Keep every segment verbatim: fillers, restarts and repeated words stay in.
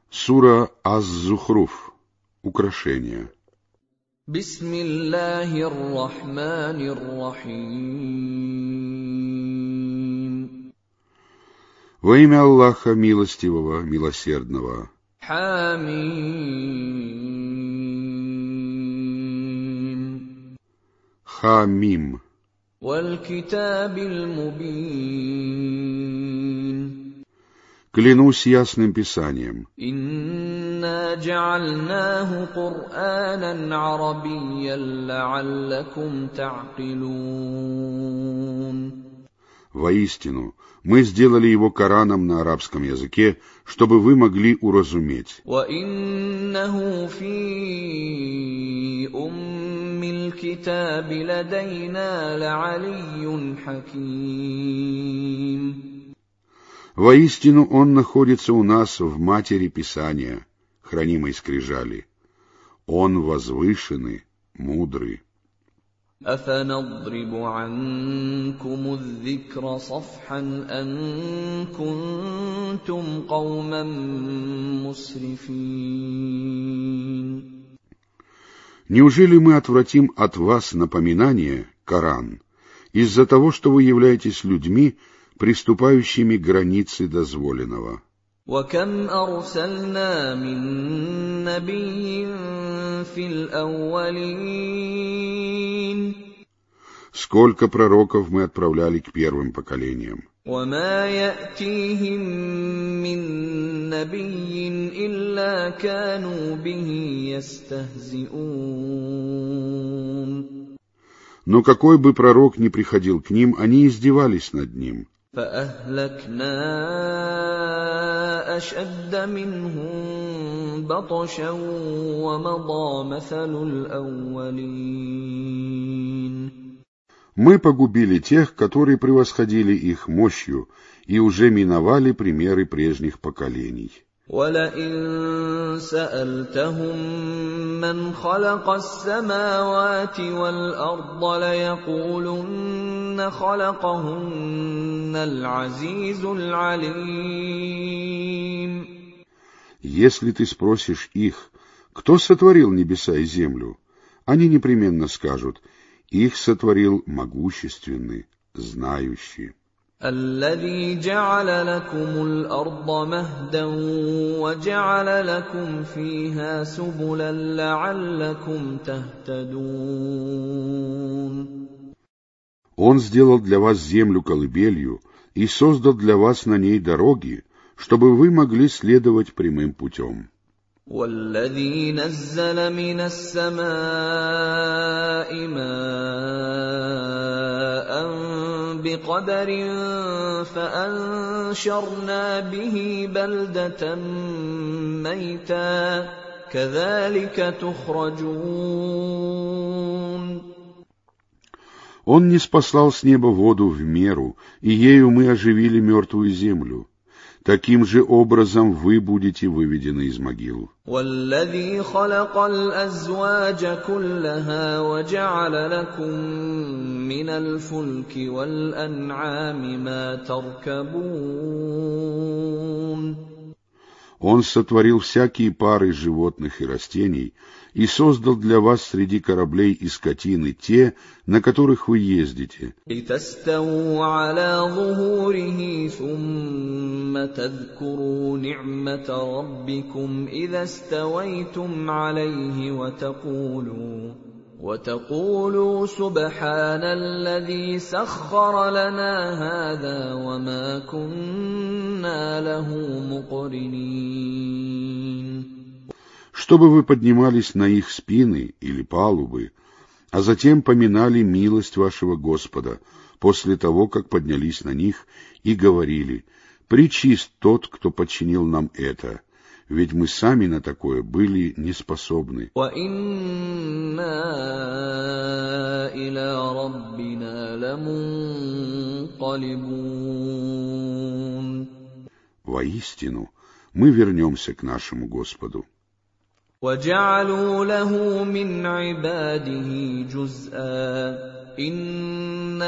Сура Аз-Зухруф. Украшения. Бисмиллахир рахманир рахим. Во имя Аллаха Милостивого, Милосердного. Хамим. Хамим. Валь китабил мубин. Клянусь ясным писанием. Инна джа'альнаху Кур'анан арабийян ла'аллакум та'килун. Воистину, мы сделали его Кораном на арабском языке, чтобы вы могли уразуметь. Ва иннаху фи уммил китаби ладайна ла'алийюн хаким. Воистину, он находится у нас в матери Писания, хранимой скрижали. Он возвышенный, мудрый. أَفَنَضْرِبُ عَنكُمُ الذِّكْرَ صَفْحًا أَن كُنتُمْ قَوْمًا مُسْرِفِينَ. Неужели мы отвратим от вас напоминание, Коран, из-за того, что вы являетесь людьми, приступающими к границе дозволенного? وَكَمْ أَرْسَلْنَا مِن نَّبِيٍّ فِي الْأَوَّلِينَ. Сколько пророков мы отправляли к первым поколениям. وَمَا يَأْتِيهِم مِّن نَّبِيٍّ إِلَّا كَانُوا بِهِ يَسْتَهْزِئُونَ. Но какой бы пророк ни приходил к ним, они издевались над ним. فَأَهْلَكْنَا أَشَدَّ مِنْهُم بَطْشًا وَمَضَىٰ مَثَلُ الْأَوَّلِينَ. Мы погубили тех, которые превосходили их мощью, и уже миновали примеры прежних поколений. وَلَئِن سَأَلْتَهُم مَّنْ خَلَقَ السَّمَاوَاتِ وَالْأَرْضَ لَيَقُولُنَّ خَلَقَهُنَّ الْعَزِيزُ الْعَلِيمُ. Если ты спросишь их, кто сотворил небеса и землю, они непременно скажут: их сотворил могущественный, знающий. الذي جعل لكم الأرض مهدا وجعل لكم فيها سبلا لعلكم تهتدون. Он сделал для вас землю колыбелью и создал для вас на ней дороги, чтобы вы могли следовать прямым путем. والذي نزل من السماء ماء بقدر فأنشرنا به بلدة ميتا كذلك تخرجون. Он ниспослал с неба воду в меру, и ею мы оживили мертвую землю. Таким же образом вы будете выведены из могил. وَالَّذِي خَلَقَ الْأَزْوَاجَ كُلَّهَا وَجَعَلَ لَكُم مِّنَ الْفُلْكِ وَالْأَنْعَامِ مَا تَرْكَبُونَ. Он сотворил всякие пары животных и растений и создал для вас среди кораблей и скотины те, на которых вы ездите. لِتَسْتَوُوا عَلَىٰ ظُهُورِهِ ثُمَّ تَذْكُرُوا نِعْمَةَ رَبِّكُمْ إِذَا اسْتَوَيْتُمْ عَلَيْهِ وَتَقُولُوا وَتَقُولُوا سُبْحَانَ الَّذِي سَخَّرَ لَنَا هَٰذَا وَمَا كُنَّا لَهُ مُقْرِنِينَ. Чтобы вы поднимались на их спины или палубы, а затем поминали милость вашего Господа после того, как поднялись на них, и говорили: «Пречист тот, кто подчинил нам это, ведь мы сами на такое были неспособны». وَإِنَّا إِلَىٰ رَبِّنَا لَمُنقَلِبُونَ. Воистину, мы вернемся к нашему Господу. وَجَعَلُوا لَهُ مِنْ عِبَادِهِ جُزْءًا إِنَّ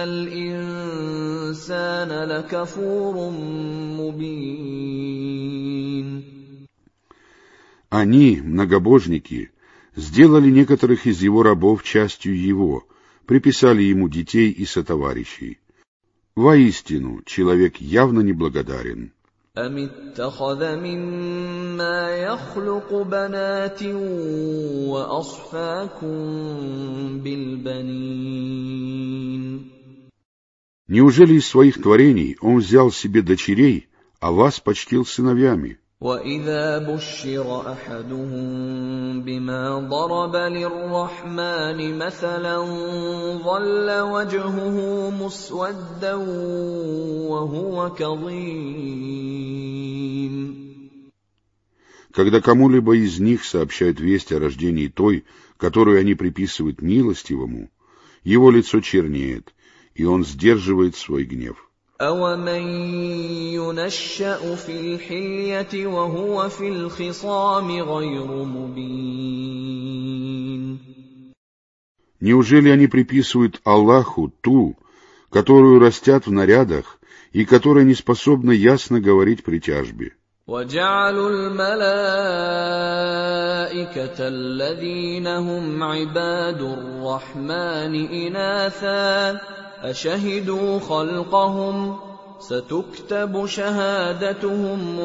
الْإِنسَانَ لَكَفُورٌ مُّبِينٌ. Они, многобожники, сделали некоторых из его рабов частью его, приписали ему детей и сотоварищей. Воистину, человек явно неблагодарен. أَمِ اتَّخَذَ مِمَّا يَخْلُقُ بَنَاتٍ وَأَصْفَاكُم بِالْبَنِينَ. Неужели из своих творений он взял себе дочерей, а вас почтил сыновьями? وَإِذَا بُشِّرَ أَحَدُهُم بِمَا ضَرَبَ لِلرَّحْمَنِ مَثَلًا ظَلَّ وَجْهُهُ مُسْوَدًّا وَهُوَ كَظِيمٌ. Когда кому-либо из них сообщают весть о рождении той, которую они приписывают милостивому, его лицо чернеет, и он сдерживает свой гнев. أَوَمَن يُنَشَّأُ فِي الْحِلْيَةِ وَهُوَ فِي الْخِصَامِ غَيْرُ مُبِينٍ. Неужели они приписывают Аллаху ту, которую растят в нарядах и которая не способна ясно говорить при тяжбе? وَجَعَلُوا الْمَلَائِكَةَ الَّذِينَ هُمْ عِبَادُ الرَّحْمَنِ إِنَاثًا أَشَهِدُوا خَلْقَهُمْ سَتُكْتَبُ شَهَادَتُهُمْ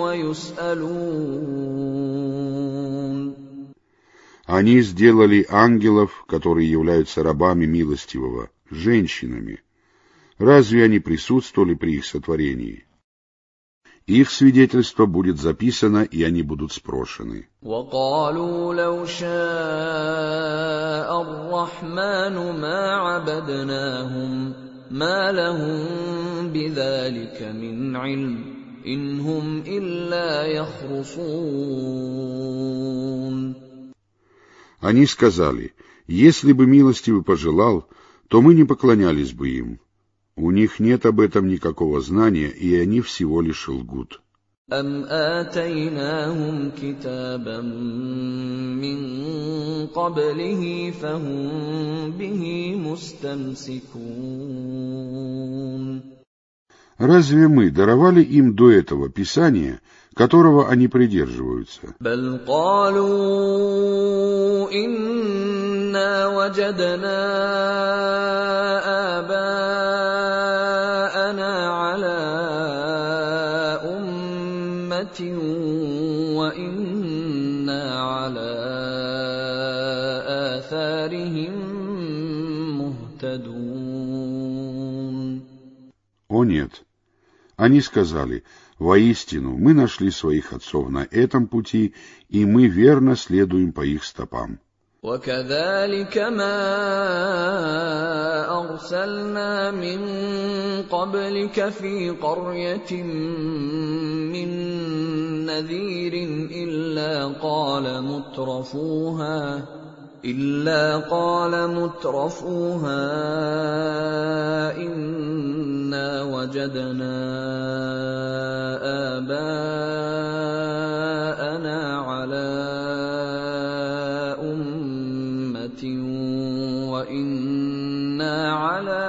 وَيُسْأَلُونَ. Они сделали ангелов, которые являются рабами милостивого, женщинами. Разве они присутствовали при их сотворении? Их свидетельство будет записано, и они будут спрошены. وَقَالُوا لَوْ شَاءَ الرَّحْمَنُ مَا عَبَدْنَاهُمْ مَا لَهُم بِذَلِكَ مِنْ عِلْمٍ إِنْ هُمْ إِلَّا يَخْرُصُونَ. Они сказали: если бы милостивый пожелал, то мы не поклонялись бы им. У них нет об этом никакого знания, и они всего лишь лгут. أَمْ آتَيْنَاهُمْ كِتَابًا مِّن قَبْلِهِ فَهُم بِهِ مُسْتَمْسِكُونَ. Разве мы даровали им до этого Писание, которого они придерживаются? بَلْ قَالُوا إِنَّا وَجَدْنَا آبَاءَنَا عَلَىٰ أُمَّةٍ وَإِنَّا عَلَىٰ آثَارِهِم مُهْتَدُونَ. О нет! Они сказали: воистину, мы нашли своих отцов на этом пути, и мы верно следуем по их стопам. وَكَذَلِكَ مَا أَرْسَلْنَا مِن قَبْلِكَ فِي قَرْيَةٍ مِّن نَّذِيرٍ إِلَّا قَالَ مُتْرَفُوهَا إِلَّا قَالَ مُتْرَفُوهَا إِنَّا وَجَدْنَا آبَاءَنَا عَلَىٰ أُمَّةٍ وَإِنَّا عَلَىٰ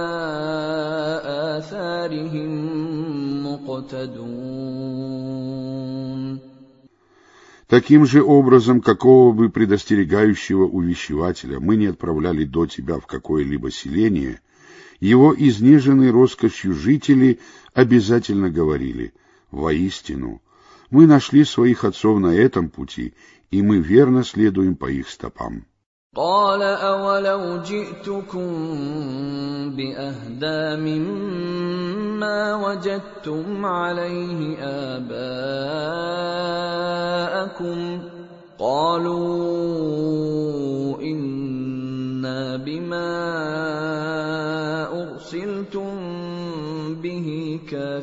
آثَارِهِم مُّقْتَدُونَ. Таким же образом, какого бы предостерегающего увещевателя мы не отправляли до тебя в какое-либо селение, его изнеженные роскошью жители обязательно говорили: воистину, мы нашли своих отцов на этом пути, и мы верно следуем по их стопам. قَالَ أَوَلَوْ جِئْتُكُم بِأَهْدَىٰ مِمَّا وَجَدتُّمْ عَلَيْهِ آبَاءَكُمْ قَالُوا إِنَّا بِمَا أُرْسِلْتُم بِهِ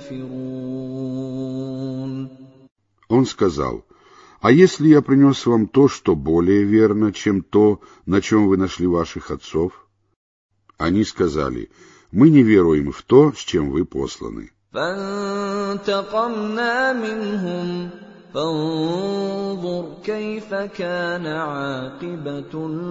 كَافِرُونَ. Он сказал: а если я принес вам то, что более верно, чем то, на чем вы нашли ваших отцов? Они сказали: мы не веруем в то, с чем вы посланы. فَانْتَقَمْنَا مِنْهُمْ فَانظُرْ كَيْفَ كَانَ عَاقِبَةُ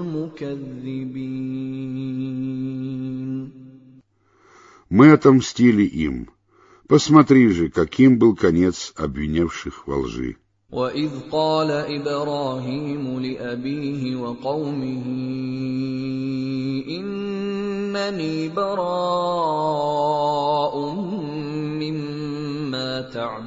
الْمُكَذِّبِينَ. Мы отомстили им. Посмотри же, каким был конец обвинявших во лжи. وَإِذْ قَالَ إِبْرَاهِيمُ لِأَبِيهِ وَقَوْمِهِ إِنَّنِي بَرَاءٌ مِّمَّا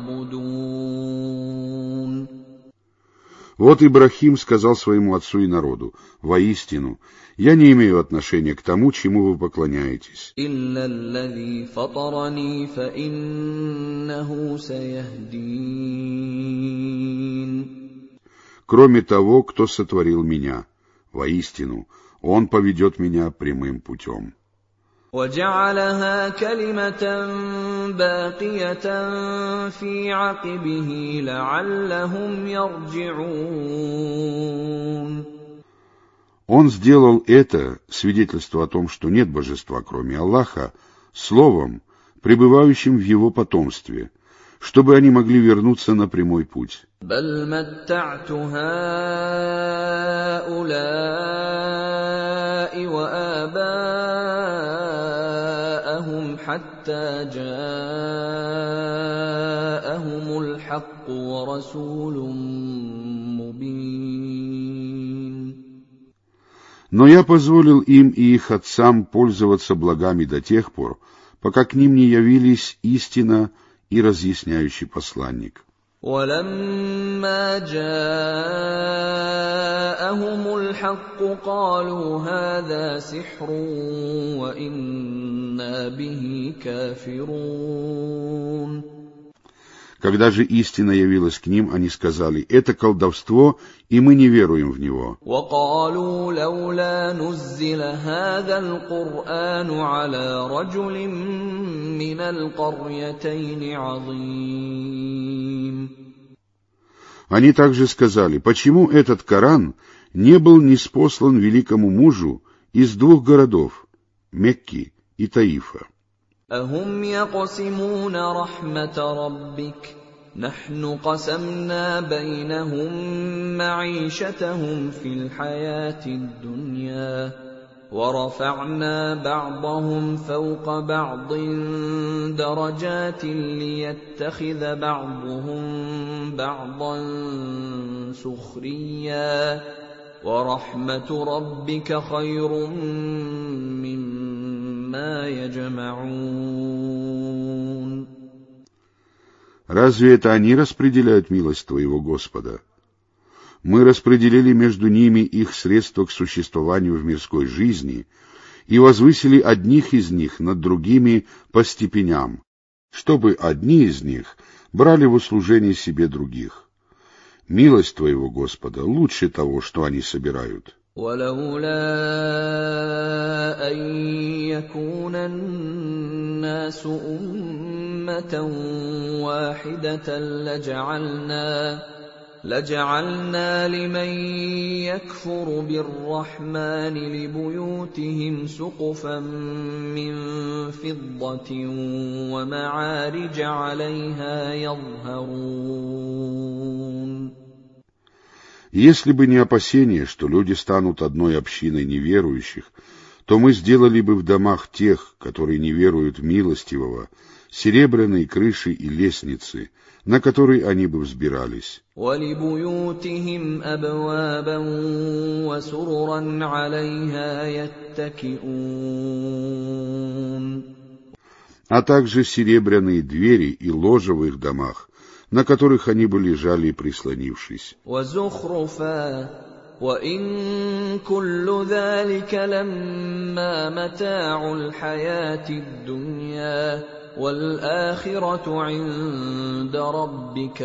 تَعْبُدُونَ. Вот Ибрахим сказал своему отцу и народу: «Воистину, я не имею отношения к тому, чему вы поклоняетесь. إِلَّا الَّذِي فَطَرَنِي فَإِنَّهُ سَيَهْدِينِ. Кроме того, кто сотворил меня. Воистину, он поведет меня прямым путем». وَجَعَلَهَا كَلِمَةً بَاقِيَةً فِي عَقِبِهِ لَعَلَّهُمْ يَرْجِعُونَ. Он сделал это, свидетельство о том, что нет божества, кроме Аллаха, словом, пребывающим в его потомстве, чтобы они могли вернуться на прямой путь. بَلْ مَتَّعْتُ هَٰؤُلَاءِ وَآبَاءَهُمْ حَتَّىٰ جَاءَهُمُ الْحَقُّ وَرَسُولٌ مُّبِينٌ. Но я позволил им и их отцам пользоваться благами до тех пор, пока к ним не явились истина и разъясняющий посланник. وَلَمَّا جَاءَهُمُ الْحَقُّ قَالُوا هَٰذَا سِحْرٌ وَإِنَّا بِهِ كَافِرُونَ. Когда же истина явилась к ним, они сказали: «Это колдовство, и мы не веруем в него». وَقَالُوا لَوْلَا نُزِّلَ هَٰذَا الْقُرْآنُ عَلَىٰ رَجُلٍ مِّنَ الْقَرْيَتَيْنِ عَظِيمٍ. Они также сказали: «Почему этот Коран не был ниспослан великому мужу из двух городов, Мекки и Таифа?» أَهُمْ يَقْسِمُونَ رَحْمَةَ رَبِّكَ نَحْنُ قَسَمْنَا بَيْنَهُم مَّعِيشَتَهُمْ فِي الْحَيَاةِ الدُّنْيَا وَرَفَعْنَا بَعْضَهُمْ فَوْقَ بَعْضٍ دَرَجَاتٍ لِّيَتَّخِذَ بَعْضُهُم بَعْضًا سُخْرِيًّا وَرَحْمَةُ رَبِّكَ خَيْرٌ مِّمَّا يَجْمَعُونَ. Разве это они распределяют милость твоего Господа? Мы распределили между ними их средства к существованию в мирской жизни и возвысили одних из них над другими по степеням, чтобы одни из них брали в услужение себе других. Милость твоего Господа лучше того, что они собирают. وَلَوْلَا أَن يَكُونَ النَّاسُ أُمَّةً وَاحِدَةً لَّجَعَلْنَا لَجَعَلْنَا لِمَن يَكْفُرُ بِالرَّحْمَٰنِ لِبُيُوتِهِمْ سُقُفًا مِّن فِضَّةٍ وَمَعَارِجَ عَلَيْهَا يَظْهَرُونَ. Если бы не опасение, что люди станут одной общиной неверующих, то мы сделали бы в домах тех, которые не веруют в милостивого, серебряные крыши и лестницы, на которые они бы взбирались. وَلِبُيُوتِهِمْ أَبْوَابًا وَسُرُرًا عَلَيْهَا يَتَّكِئُونَ. А также серебряные двери и ложа в их домах, на которых они бы лежали, прислонившись. وَزُخْرُفًا وَإِن كُلُّ ذَلِكَ لَمَّا مَتَاعُ الْحَيَاةِ الدُّنْيَا وَالْآخِرَةُ عِندَ رَبِّكَ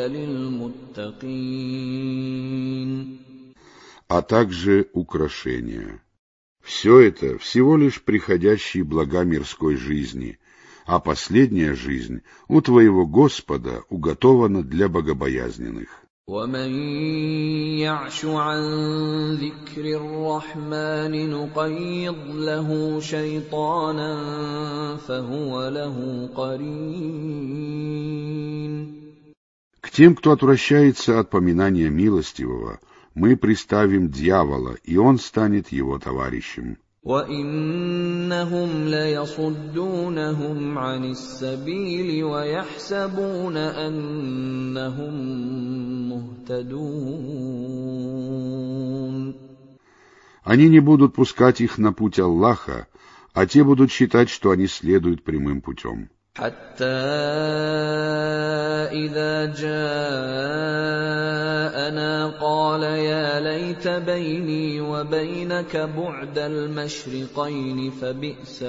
لِلْمُتَّقِينَ. А также украшения. Все это всего лишь приходящие блага мирской жизни, а последняя жизнь у твоего Господа уготована для богобоязненных. وَمَن يَعْشُ عَن ذِكْرِ الرَّحْمَٰنِ نُقَيِّضْ لَهُ شَيْطَانًا فَهُوَ لَهُ قَرِينٌ. К тем, кто отвращается от поминания милостивого, мы приставим дьявола, и он станет его товарищем. وَإِنَّهُمْ لَيَصُدُّونَهُمْ عَنِ السَّبِيلِ وَيَحْسَبُونَ أَنَّهُمْ مُهْتَدُونَ. Они не будут пускать их на путь Аллаха, а те будут считать, что они следуют прямым путем. حَتَّى إِذَا جَاءَنَا قَالَ يَا لَيْتَ بَيْنِي وَبَيْنَكَ بُعْدَ الْمَشْرِقَيْنِ فَبِئْسَ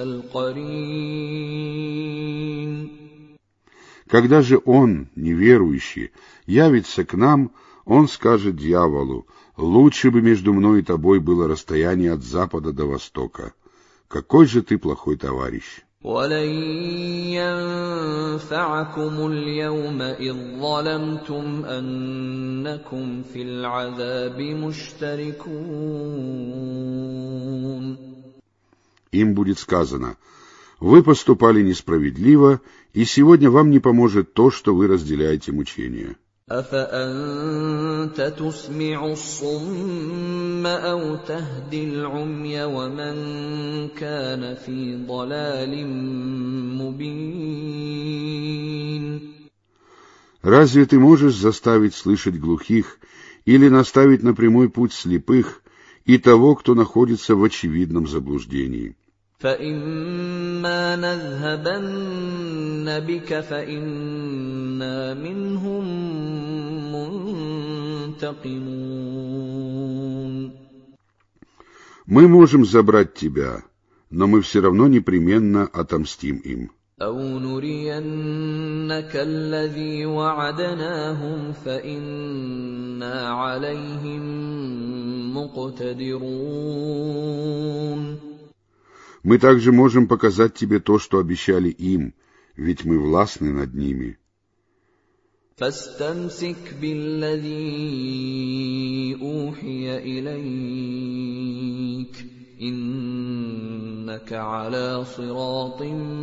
الْقَرِينُ. Когда же он, неверующий, явится к нам, он скажет дьяволу: «Лучше бы между мной и тобой было расстояние от запада до востока. Какой же ты плохой товарищ!» وَلَن يَنفَعَكُمُ الْيَوْمَ إِذ ظَّلَمْتُمْ أَنَّكُمْ فِي الْعَذَابِ مُشْتَرِكُونَ. Им будет сказано: «Вы поступали несправедливо, и сегодня вам не поможет то, что вы разделяете мучения». أَفَأَنتَ تُسْمِعُ الصُّمَّ أَوْ تَهْدِي الْعُمْيَ وَمَنْ كَانَ فِي ضَلَالٍ مُبِينٍ. Разве ты можешь заставить слышать глухих или наставить на прямой путь слепых и того, кто находится в очевидном заблуждении? فَإِمَّا نَذْهَبَنَّ بِكَ فَإِنَّا مِنْهُمْ مُنْتَقِمُونَ. Мы можем забрать тебя, но мы все равно непременно отомстим им. أَوْ نُرِيَنَّكَ الَّذِي وَعَدْنَاهُمْ فَإِنَّا عَلَيْهِمْ مُقْتَدِرُونَ. Мы также можем показать тебе то, что обещали им, ведь мы властны над ними. فَاسْتَمْسِكْ بِالَّذِي أُوحِيَ إِلَيْكَ إِنَّكَ عَلَى صِرَاطٍ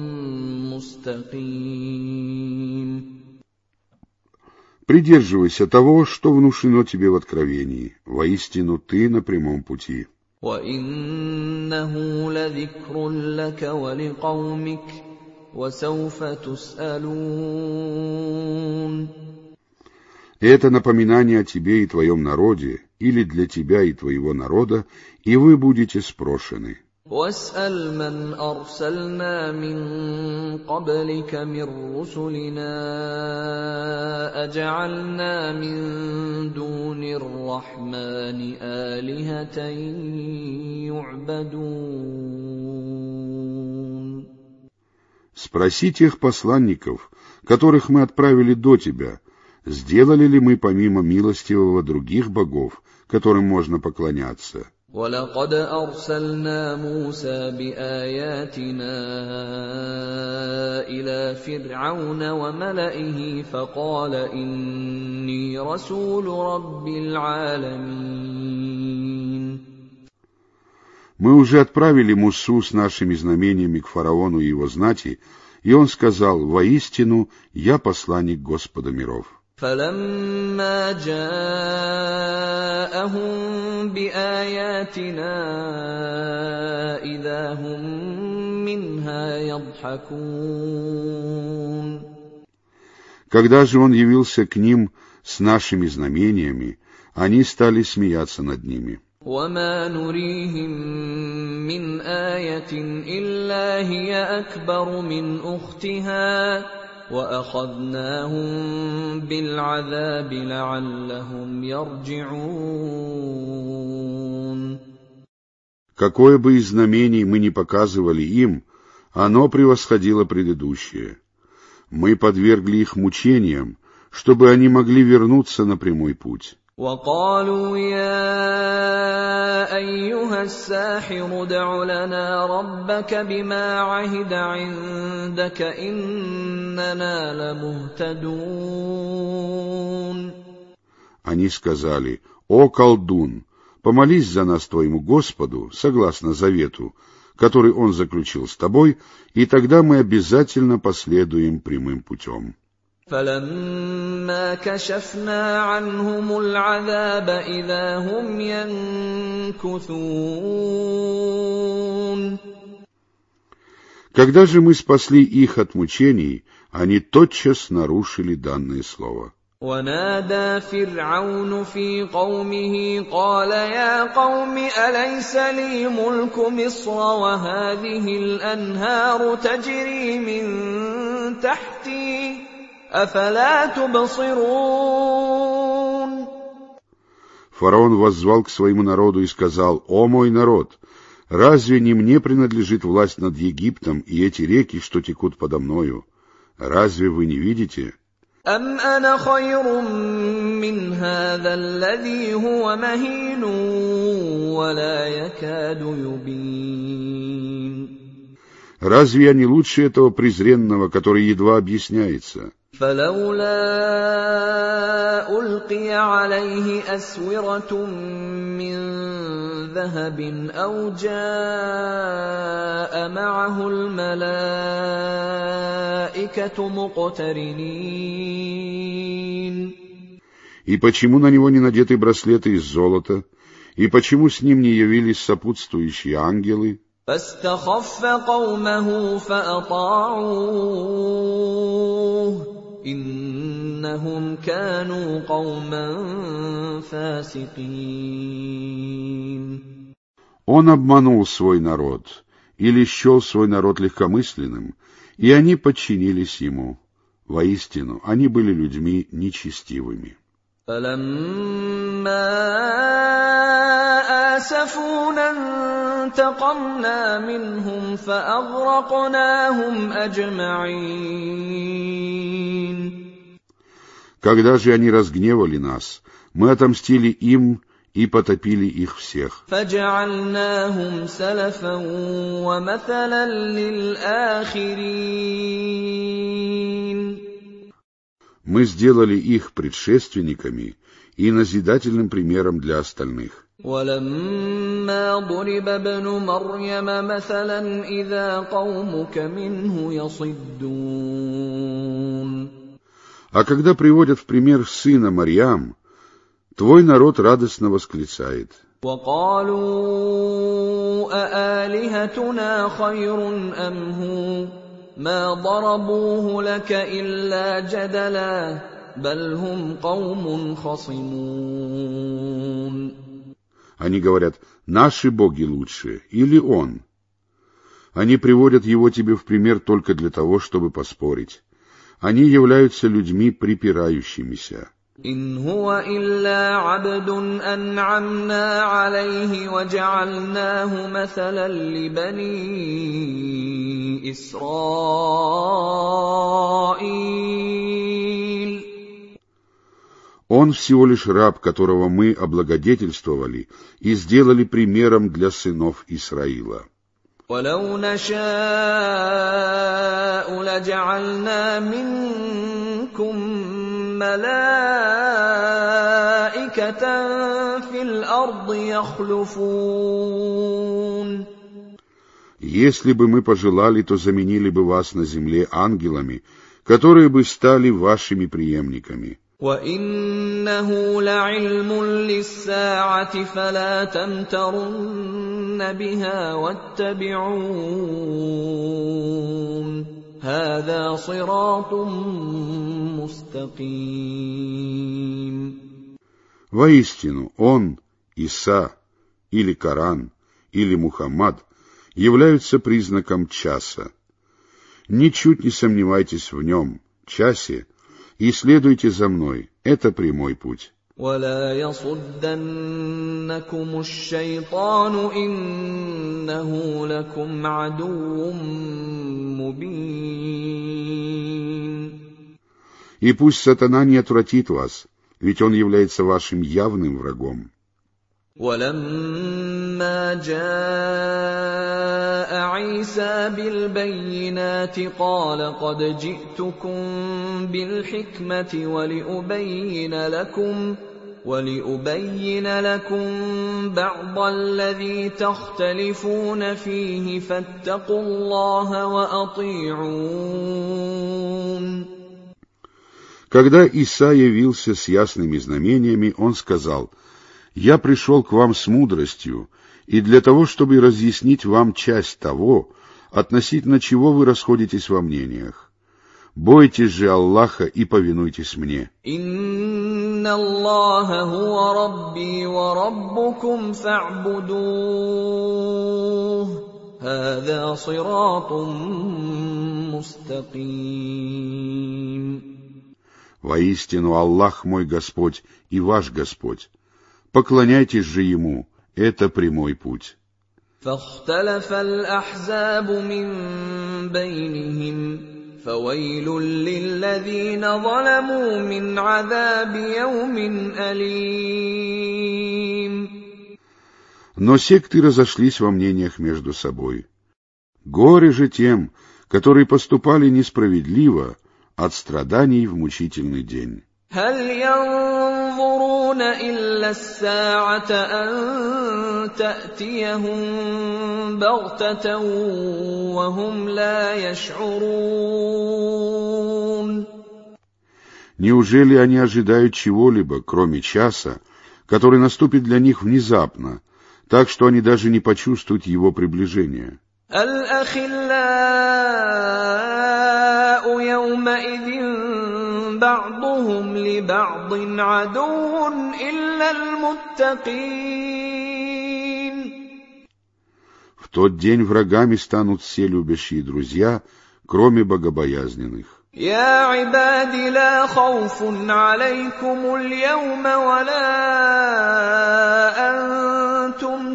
مُسْتَقِيمٍ. Придерживайся того, что внушено тебе в откровении. Воистину ты на прямом пути. وَإِنَّهُ لَذِكْرٌ لَكَ وَلِقَوْمِكَ وَسَوْفَ تُسْأَلُونَ. Это напоминание о тебе и твоем народе, или для тебя и твоего народа, и вы будете спрошены. وَاسْأَلْ مَنْ أَرْسَلْنَا مِنْ قَبْلِكَ مِنْ رُسُلِنَا أَجَعَلْنَا مِنْ دُونِ الرَّحْمَنِ آلِهَةً يُعْبَدُونَ. Спроси тех посланников, которых мы отправили до тебя, сделали ли мы помимо милостивого других богов, которым можно поклоняться. وَلَقَدْ أَرْسَلْنَا مُوسَى بِآيَاتِنَا إِلَى فِرْعَوْنَ وَمَلَئِهِ فَقَالَ إِنِّي رَسُولُ رَبِّ الْعَالَمِينَ. Мы уже отправили Мусу с нашими знамениями к фараону и его знати, и он сказал: «Воистину, я посланник Господа миров». فَلَمَّا جَاءَهُم بِآيَاتِنَا إِذَا هُم مِّنْهَا يَضْحَكُونَ. Когда же он явился к ним с нашими знамениями, они стали смеяться над ними. وَمَا نُرِيهِم مِّنْ آيَةٍ إِلَّا هِيَ أَكْبَرُ مِنْ أُخْتِهَا وَأَخَذْنَاهُم بِالْعَذَابِ لَعَلَّهُمْ يَرْجِعُونَ. Какое бы из знамений мы ни показывали им, оно превосходило предыдущее. Мы подвергли их мучениям, чтобы они могли вернуться на прямой путь. وَقَالُوا يَا أَيُّهَا السَّاحِرُ ادْعُ لَنَا رَبَّكَ بِمَا عَهِدَ عِندَكَ إِنَّنَا لَمُهْتَدُونَ. Они сказали: «О колдун, помолись за нас твоему Господу, согласно завету, который он заключил с тобой, и тогда мы обязательно последуем прямым путем». فَلَمَّا كَشَفْنَا عَنْهُمُ الْعَذَابَ إِذَا هُمْ يَنكُثُونَ. Когда же мы спасли их от мучений, они тотчас нарушили данное слово. وَنَادَى فِرْعَوْنُ فِي قَوْمِهِ قَالَ يَا قَوْمِ أَلَيْسَ لِي مُلْكُ مِصْرَ وَهَٰذِهِ الْأَنْهَارُ تَجْرِي مِن تَحْتِي أَفَلَا تُبْصِرُونَ. Фараон воззвал к своему народу и сказал: «О мой народ, разве не мне принадлежит власть над Египтом и эти реки, что текут подо мною? Разве вы не видите? أَمْ أَنَا خَيْرٌ مِّنْ هَٰذَا الَّذِي هُوَ مَهِينٌ وَلَا يَكَادُ يُبِينُ. Разве я не лучше этого презренного, который едва объясняется? فَلَوْلَا أُلْقِيَ عَلَيْهِ أَسْوِرَةٌ مِّن ذَهَبٍ أَوْ جَاءَ مَعَهُ الْمَلَائِكَةُ مُقْتَرِنِينَ. И почему на него не надеты браслеты из золота? И почему с ним не явились сопутствующие ангелы? فَاسْتَخَفَّ قَوْمَهُ فَأَطَاعُوهُ إِنَّهُمْ كَانُوا قَوْمًا فَاسِقِينَ. Он обманул свой народ, или счел свой народ легкомысленным, и они подчинились ему. Воистину, они были людьми нечестивыми. فَلَمَّا آسَفُونَا انتَقَمْنَا مِنْهُمْ فَأَغْرَقْنَاهُمْ أَجْمَعِينَ. Когда же они разгневали нас, мы отомстили им и потопили их всех. فَجَعَلْنَاهُمْ سَلَفًا وَمَثَلًا لِّلْآخِرِينَ. Мы сделали их предшественниками и назидательным примером для остальных. وَلَمَّا ضُرِبَ ابْنُ مَرْيَمَ مَثَلًا إِذَا قَوْمُكَ مِنْهُ يَصِدُّونَ. А когда приводят в пример сына Марьям, твой народ радостно восклицает: وَقَالُوا أَآلِهَتُنَا خَيْرٌ أَمْ هُوَ مَا ضَرَبُوهُ لَكَ إِلَّا جَدَلًا بَلْ هُمْ قَوْمٌ خَصِمُونَ. Они говорят: наши боги лучше, или он? Они приводят его тебе в пример только для того, чтобы поспорить. Они являются людьми припирающимися. إِنْ هُوَ إِلَّا عَبْدٌ أَنْعَمْنَا عَلَيْهِ وَجَعَلْنَاهُ مَثَلًا لِّبَنِي إِسْرَائِيلَ. Он всего лишь раб, которого мы облагодетельствовали и сделали примером для сынов Исраила. وَلَوْ نَشَاءُ لَجَعَلْنَا مِنكُم مَّلَائِكَةً فِي الْأَرْضِ يَخْلُفُونَ. Если бы мы пожелали, то заменили бы вас на земле ангелами, которые бы стали вашими преемниками. وَإِنَّهُ لَعِلْمٌ لِّلسَّاعَةِ فَلَا تَمْتَرُنَّ بِهَا وَاتَّبِعُونِ هَٰذَا صِرَاطٌ مُّسْتَقِيمٌ. Воистину, он, Иса, или Коран, или Мухаммад являются признаком часа. Ничуть не сомневайтесь в нем, часе, и следуйте за мной. Это прямой путь. وَلَا يَصُدَّنَّكُمُ الشَّيْطَانُ إِنَّهُ لَكُمْ عَدُوٌّ مُّبِينٌ. И пусть сатана не отвратит вас, ведь он является вашим явным врагом. وَلَمَّا جَاءَ عِيسَىٰ بِالْبَيِّنَاتِ قَالَ قَدْ جِئْتُكُم بِالْحِكْمَةِ وَلِأُبَيِّنَ لَكُمْ وَلِأُبَيِّنَ لَكُم بَعْضَ الَّذِي تَخْتَلِفُونَ فِيهِ فَاتَّقُوا اللَّهَ وَأَطِيعُونِ. Когда Иса явился с ясными знамениями, он сказал: «Я пришел к вам с мудростью, и для того, чтобы разъяснить вам часть того, относительно чего вы расходитесь во мнениях. Бойтесь же Аллаха и повинуйтесь мне». «Инна Аллаха хуа рабби ва раббукум фа'будух, хаза сиратун мустаким». «Воистину Аллах мой Господь и ваш Господь. Поклоняйтесь же Ему, это прямой путь». فاختلف الأحزاب من بينهم فويل للذين ظلموا من عذاب يوم أليم. Но секты разошлись во мнениях между собой. Горе же тем, которые поступали несправедливо, от страданий в мучительный день. هل ينظرون إلا الساعة أن تأتيهم بغتة وهم لا يشعرون. Неужели они ожидают чего-либо, кроме часа, который наступит для них внезапно, так что они даже не почувствуют его приближения? الأخلاء يومئذ بعضهم لبعض عدو إلا المتقين. В тот день врагами станут все любящие друзья, кроме богобоязненных. يا عباد لا خوف عليكم اليوم ولا أنتم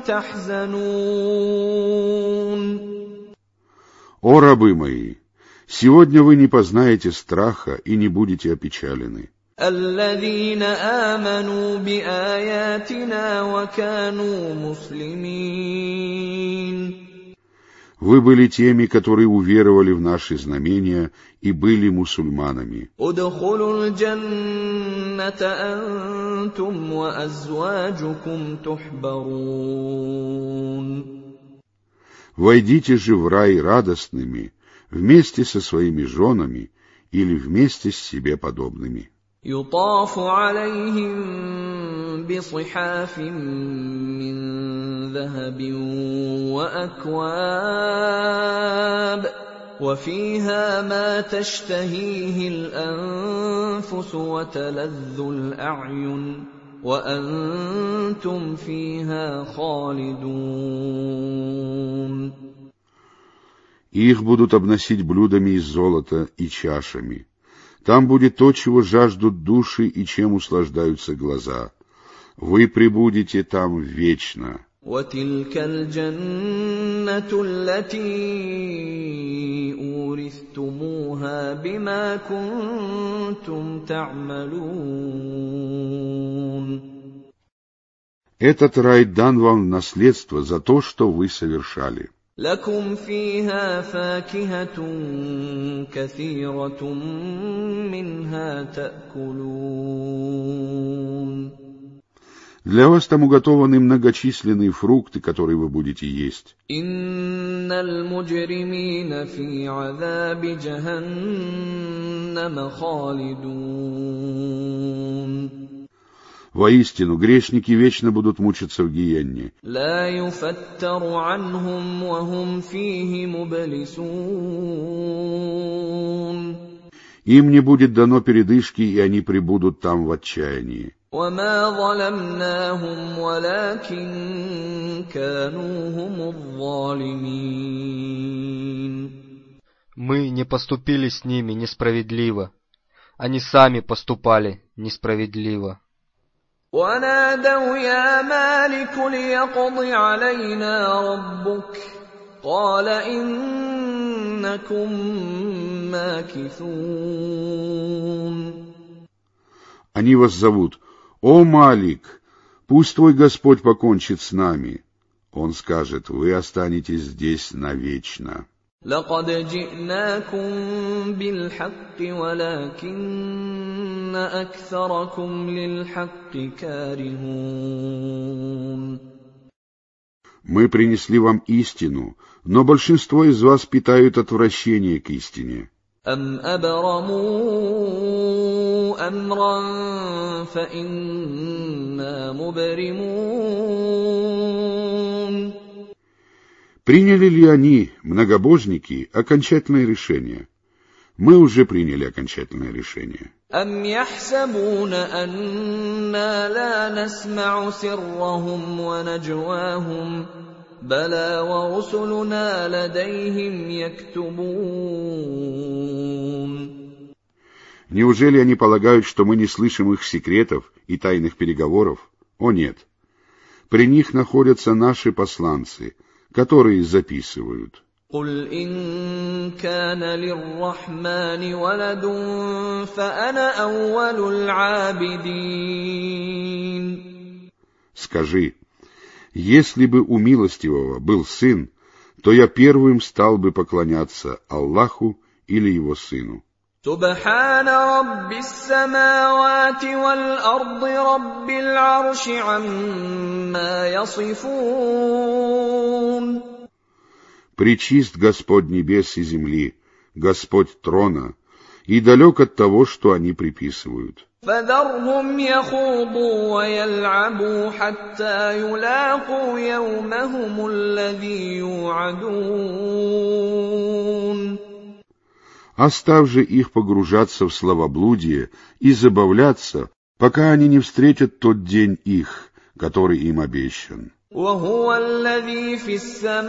تحزنون. О рабы мои, сегодня вы не познаете страха и не будете опечалены. الذين آمنوا بآياتنا وكانوا مسلمين. Вы были теми, которые уверовали в наши знамения и были мусульманами. ادخلوا الجنة أنتم وأزواجكم تحبرون. Войдите же в рай радостными, вместе со своими женами или вместе с себе подобными. يطاف عليهم بصحاف من ذهب وأكواب وفيها ما تشتهيه الأنفس وتلذ الأعين وأنتم فيها خالدون. Их будут обносить блюдами из золота и чашами. Там будет то, чего жаждут души и чем услаждаются глаза. Вы пребудете там вечно. وتلك الجنة التي أورثتموها بما كنتم تعملون. Этот рай дан вам в наследство за то, что вы совершали. لكم فيها فاكهة كثيرة منها تأكلون. Для вас там уготованы многочисленные фрукты, которые вы будете есть. إن المجرمين في عذاب جهنم خالدون. Воистину, грешники вечно будут мучиться в гиенне. لا يفتر عنهم وهم فيه مبلسون. Им не будет дано передышки, и они пребудут там в отчаянии. وما ظلمناهم ولكن كانوا هم الظالمين. Мы не поступили с ними несправедливо. Они сами поступали несправедливо. ونادوا يا مالك ليقض علينا ربك قال إنكم ماكثون. Они вас зовут: «О Малик, пусть твой Господь покончит с нами». Он скажет: «Вы останетесь здесь навечно». لقد جئناكم بالحق ولكن أكثركم للحق كارهون. Мы принесли вам истину, но большинство из вас питают отвращение к истине. أم أبرموا أمرا فإنا مبرمون. Приняли ли они, многобожники, окончательное решение? Мы уже приняли окончательное решение. أم يحسبون أنا لا نسمع سرهم ونجواهم بلى ورسلنا لديهم يكتبون. Неужели они полагают, что мы не слышим их секретов и тайных переговоров? О нет! При них находятся наши посланцы, которые записывают. قل إن كان للرحمن ولد فأنا أول العابدين. Скажи, если бы у милостивого был сын, то я первым стал бы поклоняться Аллаху или его сыну. سبحان رب السماوات والأرض رب العرش عما يصفون. Пречист Господь небес и земли, Господь трона, и далек от того, что они приписывают. فذرهم يخوضوا ويلعبوا حتى يلاقوا يومهم الذي يوعدون. Оставь же их погружаться в словоблудие и забавляться, пока они не встретят тот день их, который им обещан. وهو الذي في السماء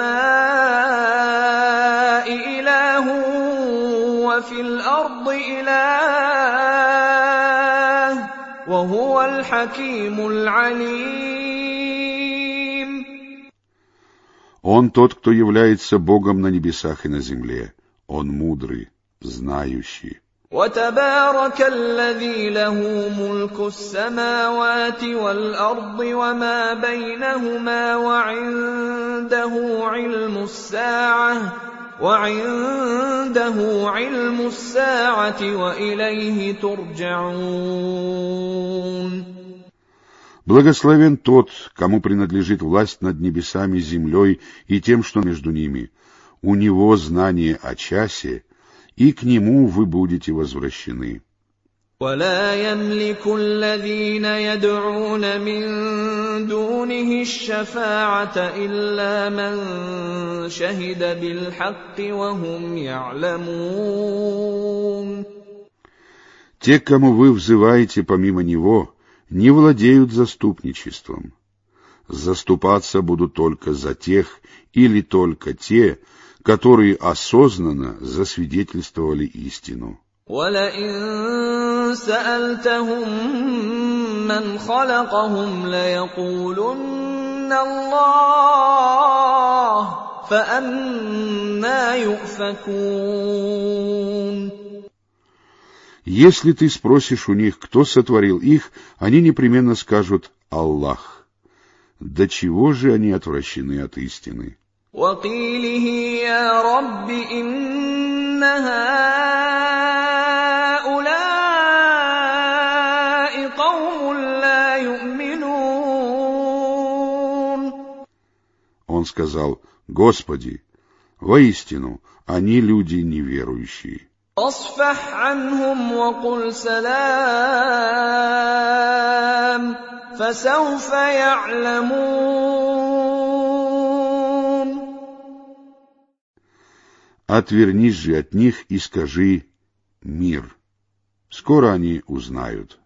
إله وفي الأرض إله وهو الحكيم العليم. Он тот, кто является Богом на небесах и на земле. Он мудрый, знающий. وتبارك الذي له ملك السماوات والأرض وما بينهما وعنده علم الساعة وعنده علم الساعة وإليه ترجعون. Благословен тот, кому принадлежит власть над небесами, землей и тем, что между ними. У него знание о часе, и к нему вы будете возвращены. ولا يملك الذين يدعون من دونه الشفاعة إلا من شهد بالحق وهم يعلمون. Те, кому вы взываете помимо него, не владеют заступничеством. Заступаться будут только за тех или только те, которые осознанно засвидетельствовали истину. وَلَئِن سَأَلْتَهُم مَّنْ خَلَقَهُمْ لَيَقُولُنَّ اللَّهُ فَأَنَّىٰ يُؤْفَكُونَ. Если ты спросишь у них, кто сотворил их, они непременно скажут «Аллах». До чего же они отвращены от истины? وَقِيلِهِ يَا رَبِّ إِنَّ هَٰؤُلَاءِ قَوْمٌ لَّا يُؤْمِنُونَ. Он сказал: «Господи, воистину, они люди неверующие. فاصفح عنهم وقل سلام فسوف يعلمون. Отвернись же от них и скажи мир. Скоро они узнают».